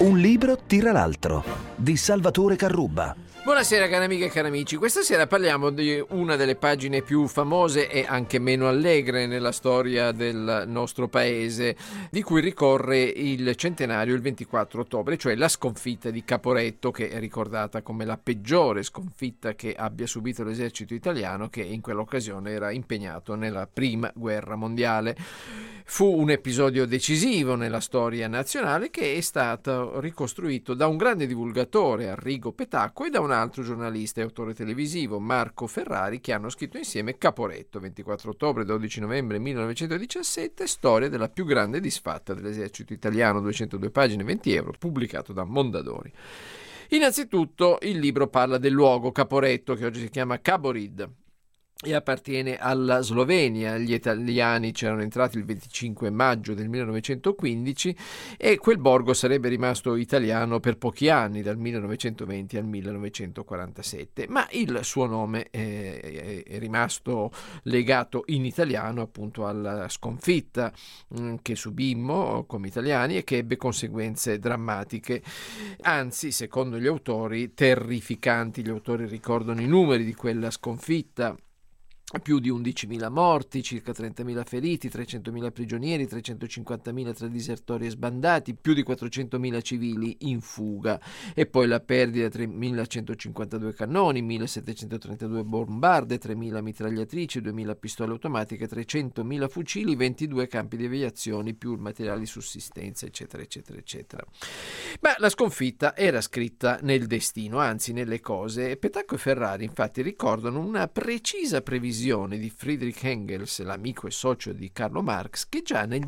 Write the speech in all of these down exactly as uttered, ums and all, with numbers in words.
Un libro tira l'altro, di Salvatore Carrubba. Buonasera cari amiche e cari amici, questa sera parliamo di una delle pagine più famose e anche meno allegre nella storia del nostro paese, di cui ricorre il centenario il ventiquattro ottobre, cioè la sconfitta di Caporetto, che è ricordata come la peggiore sconfitta che abbia subito l'esercito italiano, che in quell'occasione era impegnato nella prima guerra mondiale. Fu un episodio decisivo nella storia nazionale che è stato ricostruito da un grande divulgatore, Arrigo Petacco, e da un altro giornalista e autore televisivo, Marco Ferrari, che hanno scritto insieme Caporetto, ventiquattro ottobre dodici novembre millenovecentodiciassette, storia della più grande disfatta dell'esercito italiano, duecentodue pagine, venti euro, pubblicato da Mondadori. Innanzitutto il libro parla del luogo Caporetto, che oggi si chiama Caborid, e appartiene alla Slovenia. Gli italiani c'erano entrati il venticinque maggio del millenovecentoquindici e quel borgo sarebbe rimasto italiano per pochi anni, dal millenovecentoventi al millenovecentoquarantasette, ma il suo nome è, è rimasto legato in italiano appunto alla sconfitta mh, che subimmo come italiani e che ebbe conseguenze drammatiche, anzi secondo gli autori terrificanti. Gli autori ricordano i numeri di quella sconfitta: più di undicimila morti, circa trentamila feriti, trecentomila prigionieri, trecentocinquantamila tra disertori e sbandati, più di quattrocentomila civili in fuga, e poi la perdita di tremilacentocinquantadue cannoni, millesettecentotrentadue bombarde, tremila mitragliatrici, duemila pistole automatiche, trecentomila fucili, ventidue campi di aviazione, più materiali di sussistenza, eccetera, eccetera, eccetera. Ma la sconfitta era scritta nel destino, anzi nelle cose, e Petacco e Ferrari infatti ricordano una precisa previsione di Friedrich Engels, l'amico e socio di Carlo Marx, che già nel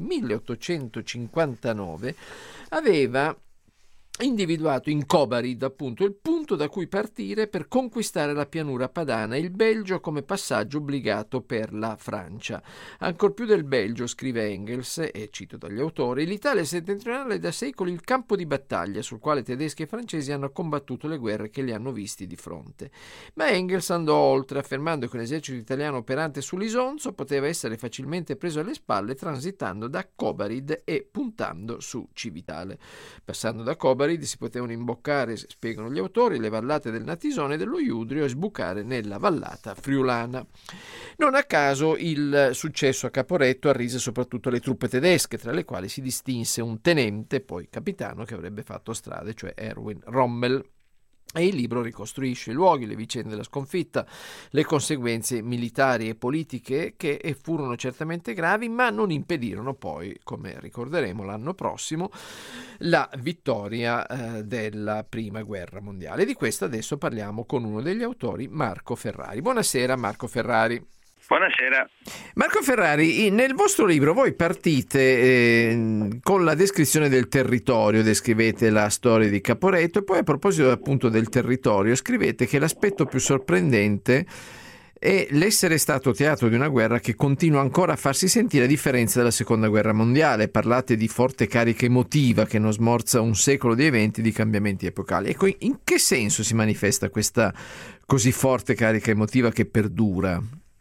milleottocentocinquantanove aveva individuato in Kobarid appunto il punto da cui partire per conquistare la pianura padana e il Belgio come passaggio obbligato per la Francia. Ancor più del Belgio, scrive Engels, e cito dagli autori, l'Italia settentrionale è da secoli il campo di battaglia sul quale tedeschi e francesi hanno combattuto le guerre che li hanno visti di fronte. Ma Engels andò oltre, affermando che l'esercito italiano operante sull'Isonzo poteva essere facilmente preso alle spalle transitando da Kobarid e puntando su Civitale. Passando da Kobarid si potevano imboccare, spiegano gli autori, le vallate del Natisone e dello Iudrio e sbucare nella vallata friulana. Non a caso il successo a Caporetto arrise soprattutto le truppe tedesche, tra le quali si distinse un tenente, poi capitano, che avrebbe fatto strade, cioè Erwin Rommel. E il libro ricostruisce i luoghi, le vicende della sconfitta, le conseguenze militari e politiche che furono certamente gravi, ma non impedirono poi, come ricorderemo l'anno prossimo, la vittoria eh, della Prima Guerra Mondiale. Di questo adesso parliamo con uno degli autori, Marco Ferrari. Buonasera Marco Ferrari. Buonasera. Marco Ferrari, nel vostro libro voi partite eh, con la descrizione del territorio, descrivete la storia di Caporetto e poi a proposito appunto del territorio scrivete che l'aspetto più sorprendente è l'essere stato teatro di una guerra che continua ancora a farsi sentire a differenza della Seconda Guerra Mondiale. Parlate di forte carica emotiva che non smorza un secolo di eventi, di cambiamenti epocali. Ecco, in che senso si manifesta questa così forte carica emotiva che perdura?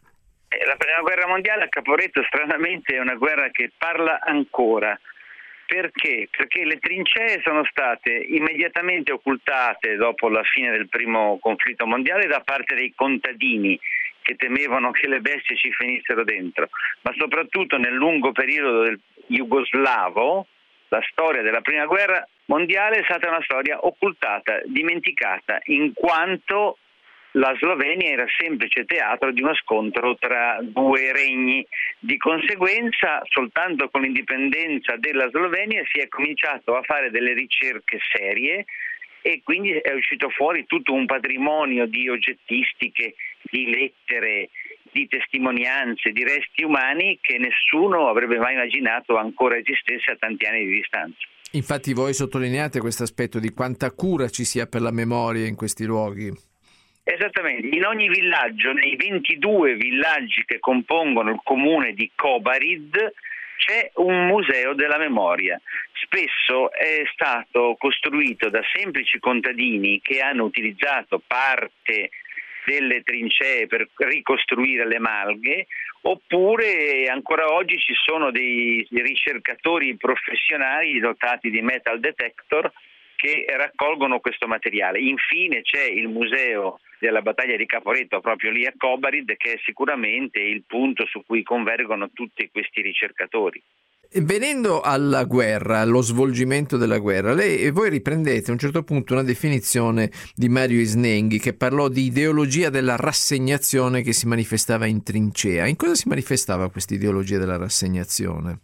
La Prima Guerra Mondiale a Caporetto stranamente è una guerra che parla ancora. Perché? Perché le trincee sono state immediatamente occultate dopo la fine del primo conflitto mondiale da parte dei contadini che temevano che le bestie ci finissero dentro, ma soprattutto nel lungo periodo del jugoslavo la storia della Prima Guerra Mondiale è stata una storia occultata, dimenticata, in quanto la Slovenia era semplice teatro di uno scontro tra due regni. Di conseguenza, soltanto con l'indipendenza della Slovenia si è cominciato a fare delle ricerche serie e quindi è uscito fuori tutto un patrimonio di oggettistiche, di lettere, di testimonianze, di resti umani che nessuno avrebbe mai immaginato ancora esistesse a tanti anni di distanza. Infatti voi sottolineate questo aspetto di quanta cura ci sia per la memoria in questi luoghi. Esattamente, in ogni villaggio, nei ventidue villaggi che compongono il comune di Kobarid, c'è un museo della memoria. Spesso è stato costruito da semplici contadini che hanno utilizzato parte delle trincee per ricostruire le malghe, oppure ancora oggi ci sono dei ricercatori professionali dotati di metal detector che raccolgono questo materiale. Infine c'è il museo della battaglia di Caporetto proprio lì a Kobarid, che è sicuramente il punto su cui convergono tutti questi ricercatori. Venendo alla guerra, allo svolgimento della guerra, lei, voi riprendete a un certo punto una definizione di Mario Isnenghi che parlò di ideologia della rassegnazione che si manifestava in trincea. In cosa si manifestava questa ideologia della rassegnazione?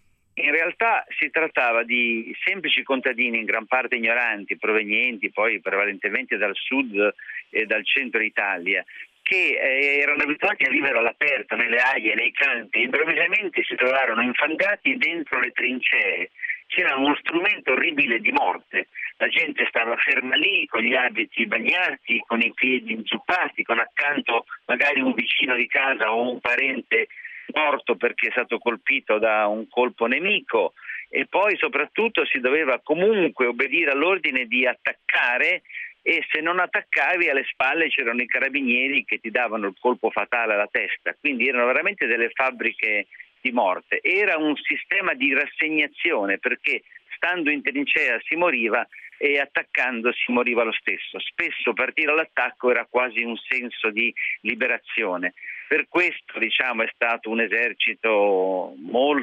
In realtà si trattava di semplici contadini in gran parte ignoranti, provenienti poi prevalentemente dal sud e dal centro Italia, che eh, erano abituati a vivere all'aperto, nelle aie, nei campi, improvvisamente si trovarono infangati dentro le trincee. C'era uno strumento orribile di morte, la gente stava ferma lì con gli abiti bagnati, con i piedi inzuppati, con accanto magari un vicino di casa o un parente morto perché è stato colpito da un colpo nemico, e poi soprattutto si doveva comunque obbedire all'ordine di attaccare, e se non attaccavi alle spalle c'erano i carabinieri che ti davano il colpo fatale alla testa, quindi erano veramente delle fabbriche di morte. Era un sistema di rassegnazione perché stando in trincea si moriva e attaccando si moriva lo stesso. Spesso partire all'attacco era quasi un senso di liberazione. Per questo, diciamo, è stato un esercito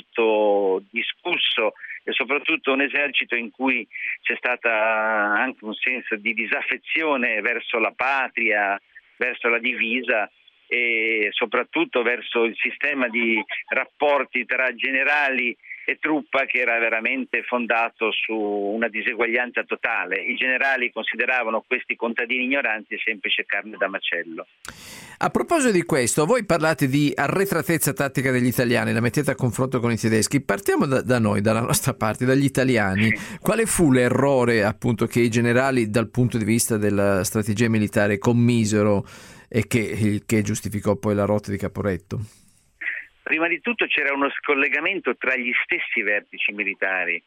molto discusso e soprattutto un esercito in cui c'è stato anche un senso di disaffezione verso la patria, verso la divisa e soprattutto verso il sistema di rapporti tra generali e truppa che era veramente fondato su una diseguaglianza totale. I generali consideravano questi contadini ignoranti semplice carne da macello. A proposito di questo, voi parlate di arretratezza tattica degli italiani, la mettete a confronto con i tedeschi. Partiamo da, da noi, dalla nostra parte, dagli italiani. Quale fu l'errore appunto che i generali dal punto di vista della strategia militare commisero e che, che giustificò poi la rotta di Caporetto? Prima di tutto c'era uno scollegamento tra gli stessi vertici militari.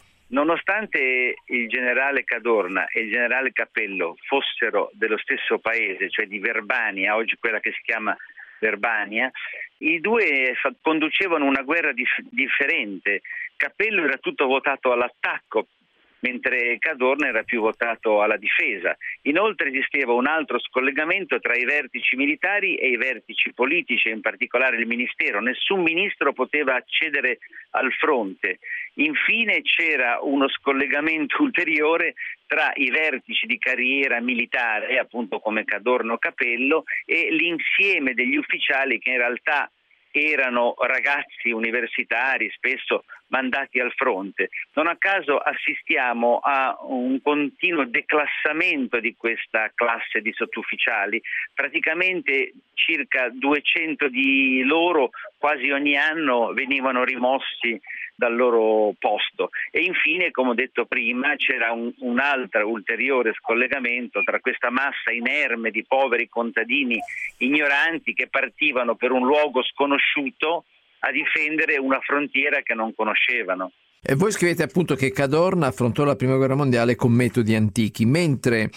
Nonostante il generale Cadorna e il generale Capello fossero dello stesso paese, cioè di Verbania, oggi quella che si chiama Verbania, i due conducevano una guerra dif- differente. Capello era tutto votato all'attacco, mentre Cadorna era più votato alla difesa. Inoltre esisteva un altro scollegamento tra i vertici militari e i vertici politici, in particolare il ministero. Nessun ministro poteva accedere al fronte. Infine c'era uno scollegamento ulteriore tra i vertici di carriera militare, appunto come Cadorna o Capello, e l'insieme degli ufficiali che in realtà erano ragazzi universitari, spesso mandati al fronte. Non a caso assistiamo a un continuo declassamento di questa classe di sottufficiali. Praticamente circa duecento di loro quasi ogni anno venivano rimossi dal loro posto. E infine, come ho detto prima, c'era un, un altro ulteriore scollegamento tra questa massa inerme di poveri contadini ignoranti che partivano per un luogo sconosciuto a difendere una frontiera che non conoscevano. E voi scrivete appunto che Cadorna affrontò la prima guerra mondiale con metodi antichi, mentre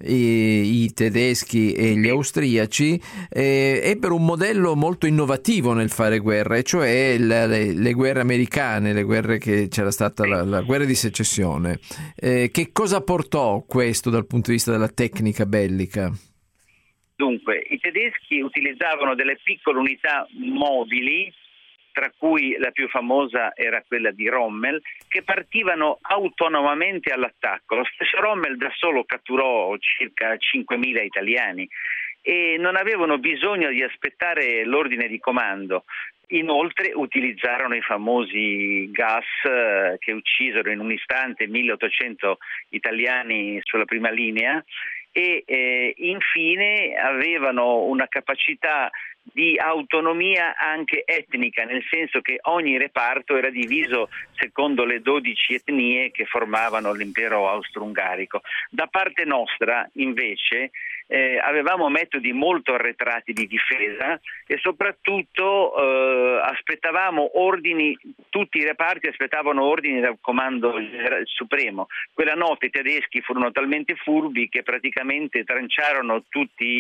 i, i tedeschi e gli austriaci eh, ebbero un modello molto innovativo nel fare guerra, e cioè le, le, le guerre americane, le guerre che c'era stata la, la guerra di secessione. Eh, che cosa portò questo dal punto di vista della tecnica bellica? Dunque, i tedeschi utilizzavano delle piccole unità mobili, tra cui la più famosa era quella di Rommel, che partivano autonomamente all'attacco. Lo stesso Rommel da solo catturò circa cinquemila italiani e non avevano bisogno di aspettare l'ordine di comando. Inoltre utilizzarono i famosi gas che uccisero in un istante milleottocento italiani sulla prima linea e eh, infine avevano una capacità di autonomia anche etnica, nel senso che ogni reparto era diviso secondo le dodici etnie che formavano l'impero austro-ungarico. Da parte nostra, invece, eh, avevamo metodi molto arretrati di difesa e soprattutto eh, aspettavamo ordini, tutti i reparti aspettavano ordini dal comando supremo. Quella notte i tedeschi furono talmente furbi che praticamente tranciarono tutti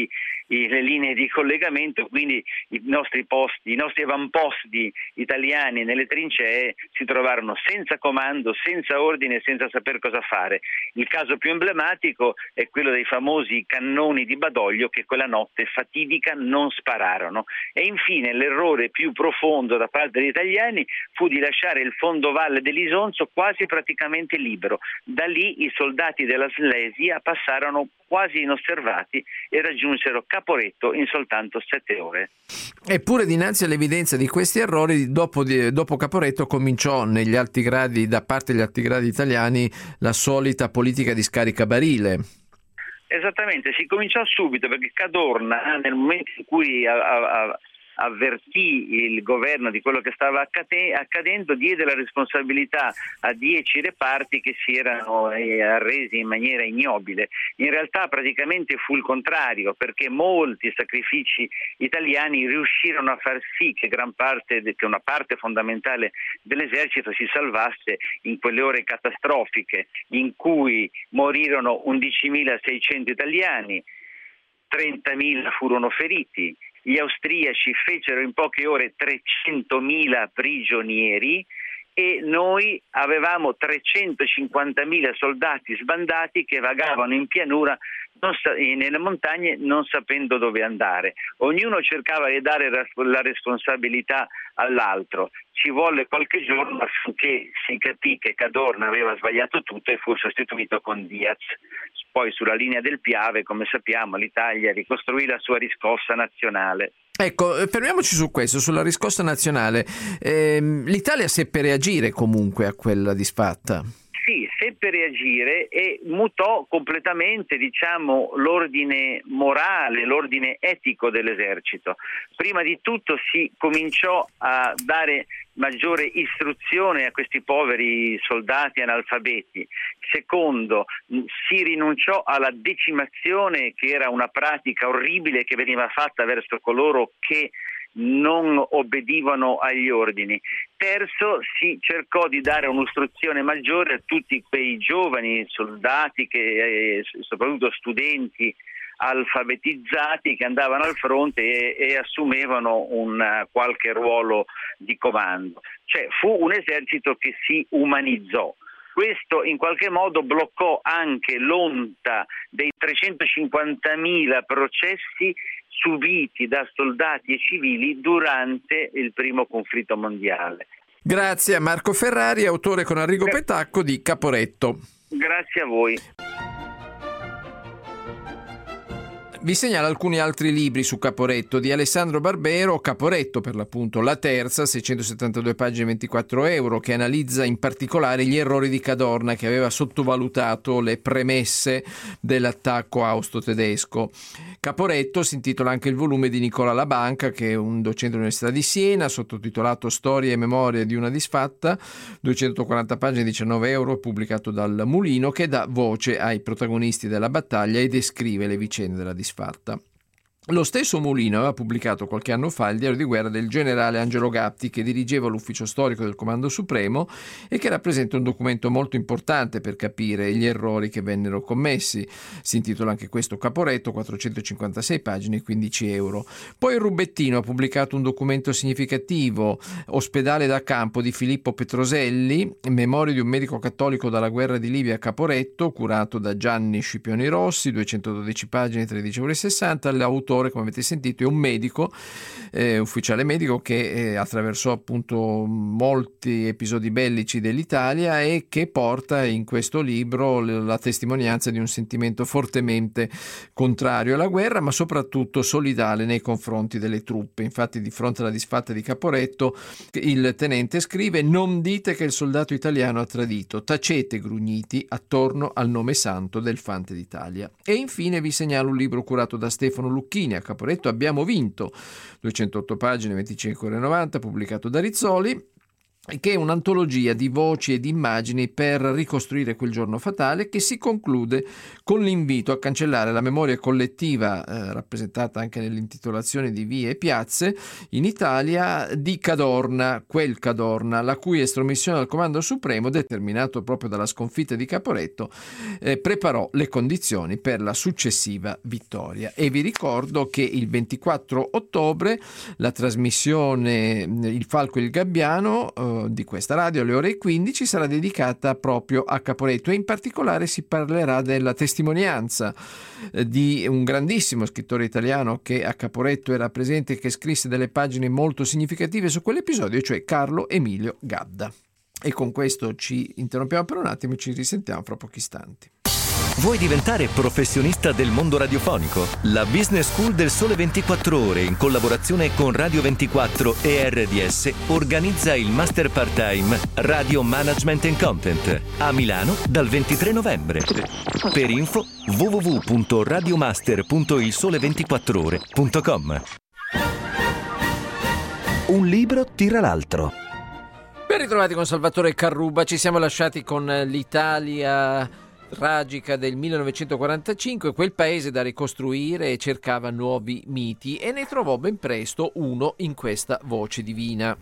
i, le linee di collegamento, quindi i nostri posti, i nostri avamposti italiani nelle trincee si trovarono senza comando, senza ordine, senza saper cosa fare. Il caso più emblematico è quello dei famosi cannoni di Badoglio che quella notte fatidica non spararono. E infine l'errore più profondo da parte degli italiani fu di lasciare il fondovalle dell'Isonzo quasi praticamente libero. Da lì i soldati della Slesia passarono quasi inosservati e raggiunsero Caporetto in soltanto sette ore. Eppure dinanzi all'evidenza di questi errori, dopo, di, dopo Caporetto cominciò negli alti gradi, da parte degli alti gradi italiani, la solita politica di scaricabarile. Esattamente, si cominciò subito perché Cadorna, nel momento in cui a, a, avvertì il governo di quello che stava accadendo, diede la responsabilità a dieci reparti che si erano arresi in maniera ignobile. In realtà praticamente fu il contrario, perché molti sacrifici italiani riuscirono a far sì che gran parte, che una parte fondamentale dell'esercito si salvasse in quelle ore catastrofiche in cui morirono undicimilaseicento italiani, trentamila furono feriti. Gli austriaci fecero in poche ore trecentomila prigionieri e noi avevamo trecentocinquantamila soldati sbandati che vagavano in pianura, non sa- nelle montagne, non sapendo dove andare. Ognuno cercava di dare la responsabilità all'altro. Ci volle qualche giorno affinché si capì che Cadorna aveva sbagliato tutto e fu sostituito con Diaz. Poi sulla linea del Piave, come sappiamo, l'Italia ricostruì la sua riscossa nazionale. Ecco, fermiamoci su questo, sulla riscossa nazionale. Eh, L'Italia seppe reagire comunque a quella disfatta. Sì, seppe reagire e mutò completamente, diciamo, l'ordine morale, l'ordine etico dell'esercito. Prima di tutto si cominciò a dare maggiore istruzione a questi poveri soldati analfabeti. Secondo, si rinunciò alla decimazione, che era una pratica orribile che veniva fatta verso coloro che non obbedivano agli ordini. Terzo, si cercò di dare un'istruzione maggiore a tutti quei giovani soldati, che, eh, soprattutto studenti alfabetizzati, che andavano al fronte e, e assumevano un uh, qualche ruolo di comando. Cioè fu un esercito che si umanizzò. Questo in qualche modo bloccò anche l'onta dei trecentocinquantamila processi subiti da soldati e civili durante il primo conflitto mondiale. Grazie a Marco Ferrari, autore con Arrigo Petacco di Caporetto. Grazie a voi. Vi segnalo alcuni altri libri su Caporetto di Alessandro Barbero, Caporetto per l'appunto, la terza, seicentosettantadue pagine, ventiquattro euro, che analizza in particolare gli errori di Cadorna, che aveva sottovalutato le premesse dell'attacco austro-tedesco. Caporetto si intitola anche il volume di Nicola Labanca, che è un docente dell'Università di Siena, sottotitolato Storie e memorie di una disfatta, duecentoquaranta pagine, diciannove euro, pubblicato dal Mulino, che dà voce ai protagonisti della battaglia e descrive le vicende della disfatta. Lo stesso Mulino aveva pubblicato qualche anno fa il diario di guerra del generale Angelo Gatti, che dirigeva l'ufficio storico del Comando Supremo e che rappresenta un documento molto importante per capire gli errori che vennero commessi. Si intitola anche questo Caporetto, quattrocentocinquantasei pagine, quindici euro. Poi il Rubettino ha pubblicato un documento significativo, Ospedale da campo di Filippo Petroselli, Memorie di un medico cattolico dalla guerra di Libia a Caporetto, curato da Gianni Scipioni Rossi, duecentododici pagine, tredici euro e sessanta. L'autore, come avete sentito, è un medico, eh, ufficiale medico, che eh, attraversò appunto molti episodi bellici dell'Italia e che porta in questo libro la testimonianza di un sentimento fortemente contrario alla guerra, ma soprattutto solidale nei confronti delle truppe. Infatti, di fronte alla disfatta di Caporetto, il tenente scrive: non dite che il soldato italiano ha tradito, tacete grugniti attorno al nome santo del Fante d'Italia. E infine vi segnalo un libro curato da Stefano Lucchini, A Caporetto abbiamo vinto, duecentootto pagine, venticinque euro e novanta, pubblicato da Rizzoli. che è un'antologia di voci e di immagini per ricostruire quel giorno fatale, che si conclude con l'invito a cancellare la memoria collettiva, eh, rappresentata anche nell'intitolazione di vie e piazze in Italia, di Cadorna, quel Cadorna, la cui estromissione dal Comando Supremo, determinato proprio dalla sconfitta di Caporetto, eh, preparò le condizioni per la successiva vittoria. E vi ricordo che il ventiquattro ottobre la trasmissione Il Falco e il Gabbiano eh, di questa radio alle ore quindici sarà dedicata proprio a Caporetto, e in particolare si parlerà della testimonianza eh, di un grandissimo scrittore italiano che a Caporetto era presente e che scrisse delle pagine molto significative su quell'episodio, cioè Carlo Emilio Gadda. E con questo ci interrompiamo per un attimo e ci risentiamo fra pochi istanti. Vuoi diventare professionista del mondo radiofonico? La Business School del Sole ventiquattro Ore, in collaborazione con Radio ventiquattro e R D S, organizza il Master Part-Time Radio Management and Content a Milano dal ventitré novembre. Per info w w w punto radiomaster punto il sole ventiquattro ore punto com. Un libro tira l'altro. Ben ritrovati con Salvatore Carrubba. Ci siamo lasciati con l'Italia tragica del millenovecentoquarantacinque, quel paese da ricostruire, e cercava nuovi miti, e ne trovò ben presto uno in questa voce divina.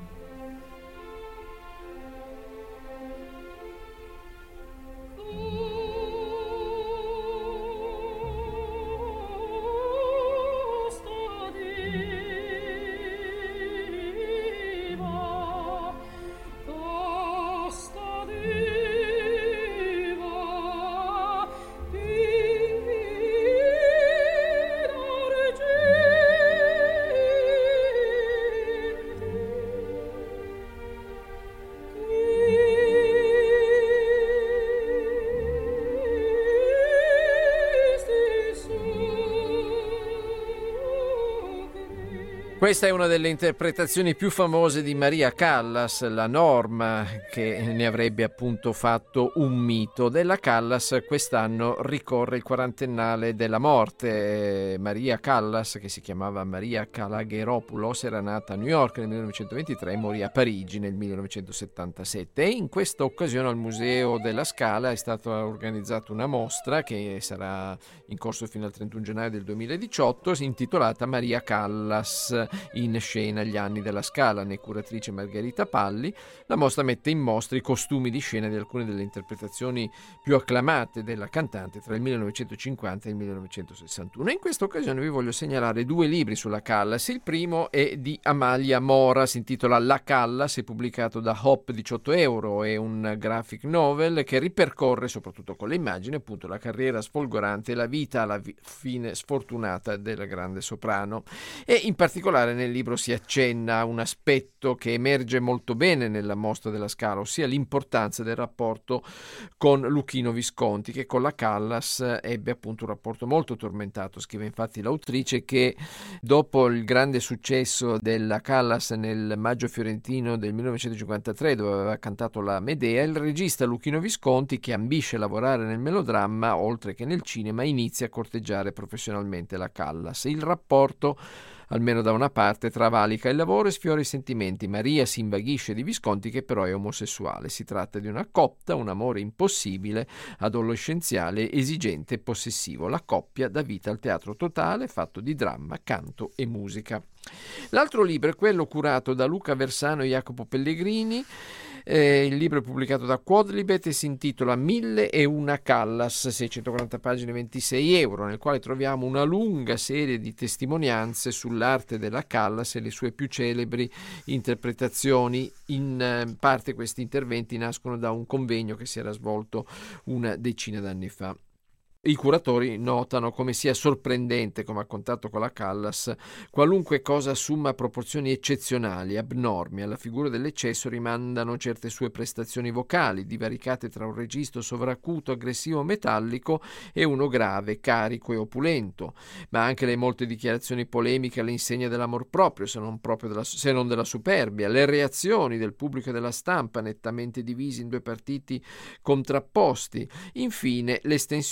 Questa è una delle interpretazioni più famose di Maria Callas, la Norma, che ne avrebbe appunto fatto un mito. Della Callas quest'anno ricorre il quarantennale della morte. Maria Callas, che si chiamava Maria Kalagheropoulos, era nata a New York nel millenovecentoventitré e morì a Parigi nel millenovecentosettantasette. E in questa occasione al Museo della Scala è stata organizzata una mostra che sarà in corso fino al trentuno gennaio del duemiladiciotto, intitolata Maria Callas in scena gli anni della Scala, ne curatrice Margherita Palli. La mostra mette in mostra i costumi di scena di alcune delle interpretazioni più acclamate della cantante tra il millenovecentocinquanta e il millenovecentosessantuno. E in questa occasione vi voglio segnalare due libri sulla Callas. Il primo è di Amalia Mora, si intitola La Callas, è pubblicato da Hop, diciotto euro, è un graphic novel che ripercorre, soprattutto con le immagini, appunto la carriera sfolgorante e la vita alla fine sfortunata della grande soprano. E in particolare nel libro si accenna a un aspetto che emerge molto bene nella mostra della Scala, ossia l'importanza del rapporto con Luchino Visconti, che con la Callas ebbe appunto un rapporto molto tormentato. Scrive infatti l'autrice che dopo il grande successo della Callas nel Maggio Fiorentino del millenovecentocinquantatré, dove aveva cantato la Medea, il regista Luchino Visconti, che ambisce a lavorare nel melodramma oltre che nel cinema, inizia a corteggiare professionalmente la Callas. Il rapporto, almeno da una parte, travalica il lavoro e sfiora i sentimenti. Maria si invaghisce di Visconti, che però è omosessuale. Si tratta di una cotta, un amore impossibile, adolescenziale, esigente e possessivo. La coppia dà vita al teatro totale, fatto di dramma, canto e musica. L'altro libro è quello curato da Luca Versano e Jacopo Pellegrini. Eh, il libro è pubblicato da Quodlibet e si intitola Mille e una Callas, seicentoquaranta pagine, ventisei euro, nel quale troviamo una lunga serie di testimonianze sull'arte della Callas e le sue più celebri interpretazioni. In eh, parte questi interventi nascono da un convegno che si era svolto una decina d'anni fa. I curatori notano come sia sorprendente, come a contatto con la Callas, qualunque cosa assuma proporzioni eccezionali, abnormi. Alla figura dell'eccesso rimandano certe sue prestazioni vocali, divaricate tra un registro sovracuto, aggressivo, metallico e uno grave, carico e opulento, ma anche le molte dichiarazioni polemiche all'insegna dell'amor proprio, se non, proprio della, se non della superbia, le reazioni del pubblico e della stampa, nettamente divisi in due partiti contrapposti, infine l'estensione raggiunta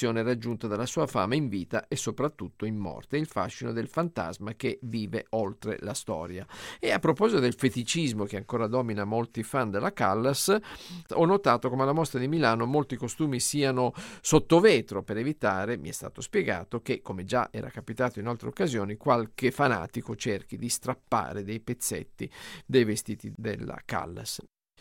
raggiunta dalla sua fama in vita e soprattutto in morte, il fascino del fantasma che vive oltre la storia. E a proposito del feticismo che ancora domina molti fan della Callas, ho notato come alla mostra di Milano molti costumi siano sotto vetro per evitare, mi è stato spiegato, che, come già era capitato in altre occasioni, qualche fanatico cerchi di strappare dei pezzetti dei vestiti della Callas.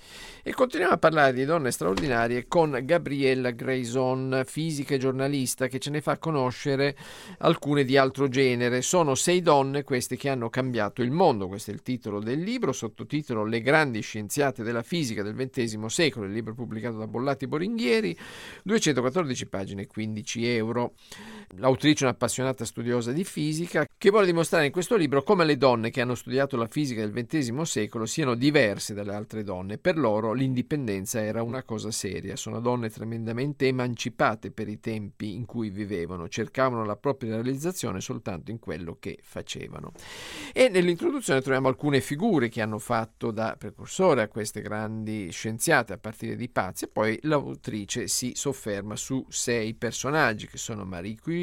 E continuiamo a parlare di donne straordinarie con Gabriella Grayson, fisica e giornalista, che ce ne fa conoscere alcune di altro genere. Sono sei donne queste che hanno cambiato il mondo, questo è il titolo del libro, sottotitolo Le grandi scienziate della fisica del ventesimo secolo, il libro pubblicato da Bollati Boringhieri, duecentoquattordici pagine, quindici euro. L'autrice è un'appassionata studiosa di fisica che vuole dimostrare in questo libro come le donne che hanno studiato la fisica del ventesimo secolo siano diverse dalle altre donne. Per loro l'indipendenza era una cosa seria, sono donne tremendamente emancipate per i tempi in cui vivevano, cercavano la propria realizzazione soltanto in quello che facevano. E nell'introduzione troviamo alcune figure che hanno fatto da precursore a queste grandi scienziate, a partire di Pazzi, e poi l'autrice si sofferma su sei personaggi che sono Marie Curie,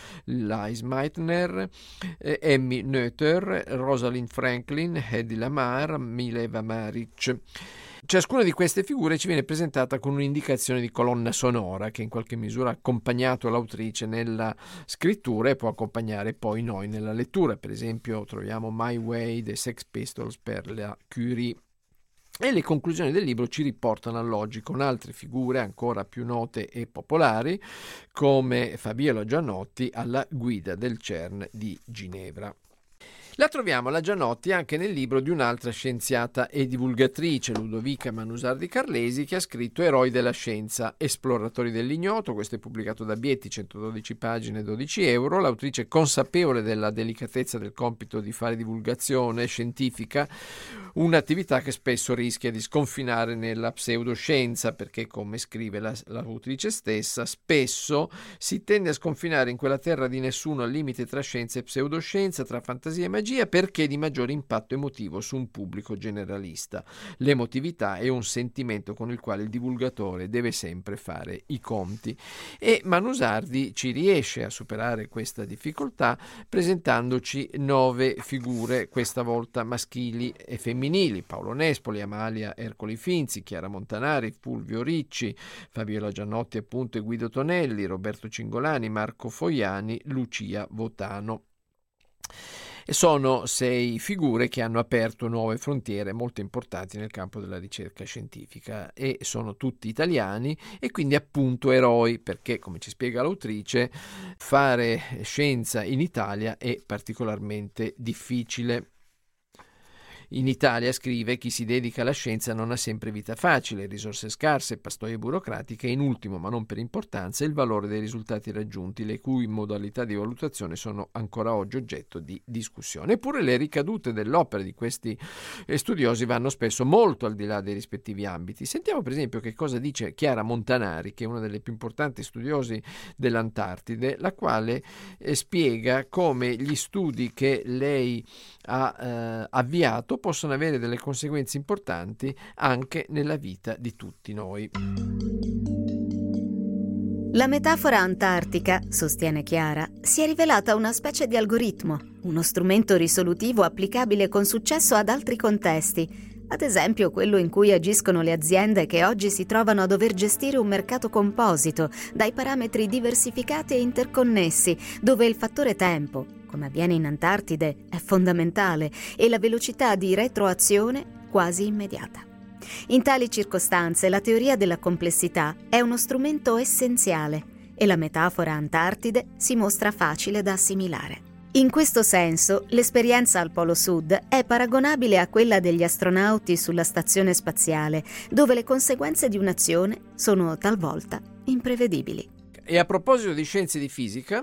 Lise Meitner, eh, Emmy Noether, Rosalind Franklin, Hedy Lamarr, Mileva Maric. Ciascuna di queste figure ci viene presentata con un'indicazione di colonna sonora che in qualche misura ha accompagnato l'autrice nella scrittura e può accompagnare poi noi nella lettura. Per esempio troviamo My Way dei Sex Pistols per la Curie. E le conclusioni del libro ci riportano all'oggi con altre figure ancora più note e popolari come Fabiola Gianotti alla guida del CERN di Ginevra. La troviamo la Gianotti anche nel libro di un'altra scienziata e divulgatrice, Ludovica Manusardi Carlesi, che ha scritto Eroi della scienza, esploratori dell'ignoto. Questo è pubblicato da Bietti, centododici pagine, dodici euro. L'autrice, consapevole della delicatezza del compito di fare divulgazione scientifica, un'attività che spesso rischia di sconfinare nella pseudoscienza, perché, come scrive la, l'autrice stessa, spesso si tende a sconfinare in quella terra di nessuno al limite tra scienza e pseudoscienza, tra fantasia e magia, perché di maggiore impatto emotivo su un pubblico generalista. L'emotività è un sentimento con il quale il divulgatore deve sempre fare i conti. E Manusardi ci riesce a superare questa difficoltà presentandoci nove figure, questa volta maschili e femminili: Paolo Nespoli, Amalia Ercoli Finzi, Chiara Montanari, Fulvio Ricci, Fabiola Gianotti appunto e Guido Tonelli, Roberto Cingolani, Marco Foiani, Lucia Votano. E sono sei figure che hanno aperto nuove frontiere molto importanti nel campo della ricerca scientifica e sono tutti italiani e quindi appunto eroi, perché, come ci spiega l'autrice, fare scienza in Italia è particolarmente difficile. In Italia, scrive, chi si dedica alla scienza non ha sempre vita facile, risorse scarse, pastoie burocratiche e, in ultimo ma non per importanza, il valore dei risultati raggiunti, le cui modalità di valutazione sono ancora oggi oggetto di discussione. Eppure le ricadute dell'opera di questi studiosi vanno spesso molto al di là dei rispettivi ambiti. Sentiamo per esempio che cosa dice Chiara Montanari, che è una delle più importanti studiosi dell'Antartide, la quale eh, spiega come gli studi che lei ha eh, avviato possono avere delle conseguenze importanti anche nella vita di tutti noi. La metafora antartica, sostiene Chiara, si è rivelata una specie di algoritmo, uno strumento risolutivo applicabile con successo ad altri contesti, ad esempio quello in cui agiscono le aziende che oggi si trovano a dover gestire un mercato composito, dai parametri diversificati e interconnessi, dove il fattore tempo, come avviene in Antartide, è fondamentale e la velocità di retroazione quasi immediata. In tali circostanze la teoria della complessità è uno strumento essenziale e la metafora Antartide si mostra facile da assimilare. In questo senso, l'esperienza al Polo Sud è paragonabile a quella degli astronauti sulla stazione spaziale, dove le conseguenze di un'azione sono talvolta imprevedibili. E a proposito di scienze di fisica,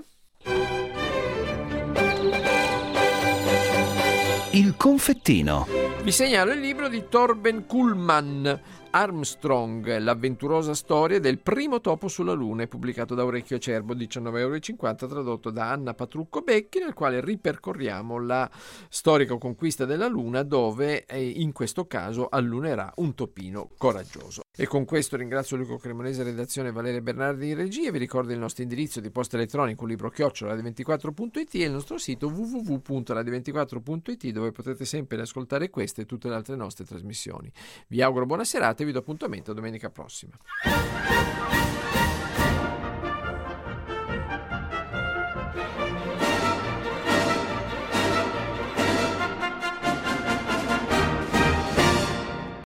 il confettino. vi segnalo il libro di Torben Kuhlmann, Armstrong, l'avventurosa storia del primo topo sulla Luna, pubblicato da Orecchio Acerbo, diciannove euro e cinquanta, tradotto da Anna Patrucco Becchi, nel quale ripercorriamo la storica conquista della Luna, dove eh, in questo caso allunerà un topino coraggioso. E con questo ringrazio Luca Cremonese, redazione, Valeria Bernardi in regia. Vi ricordo il nostro indirizzo di posta elettronico libro chiocciola radio ventiquattro punto it e il nostro sito w w w punto radio ventiquattro punto it, dove potete sempre ascoltare queste e tutte le altre nostre trasmissioni. Vi auguro buona serata e vi do appuntamento domenica prossima.